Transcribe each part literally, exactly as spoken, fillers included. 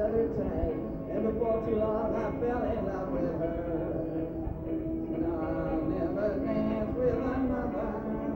other tight. And before too long I fell in love with her. No, I'll never dance with another.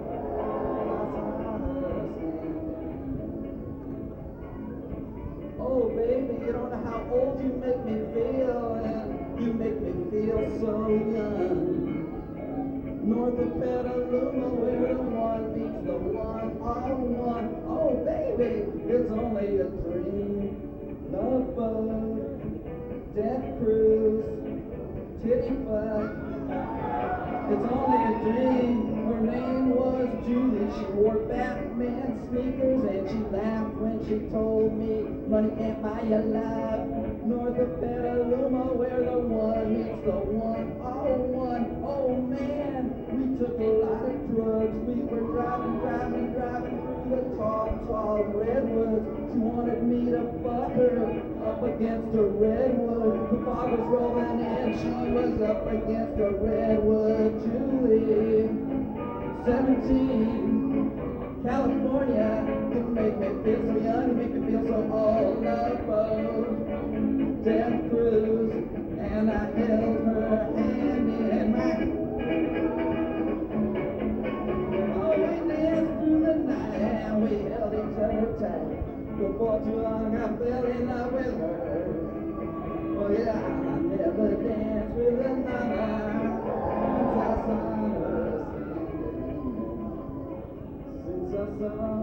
Oh baby, you don't know how old you make me feel, and you make me feel so young. North of Petaluma, where the one meets the one on one. Oh baby, it's only a dream. Love boat, death cruise, titty fuck. It's only a dream. Her name was Julie. She wore Batman sneakers and she laughed when she told me money can't buy you love. North of Petaluma, where the one meets the one oh one. Oh man, we took a lot of drugs. We were driving, driving, driving through the tall, tall redwoods. She wanted me to fuck her up against a redwood. The fog was rolling in, she was up against a redwood. Julie, seventeen, California, you make me feel so young, you make me feel so old. Love boat, death cruise, and I held her hand in mine. Oh, we danced through the night and we held each other tight. Before too long I fell in love with her. Oh yeah, I never danced with another. Since I saw her, since I saw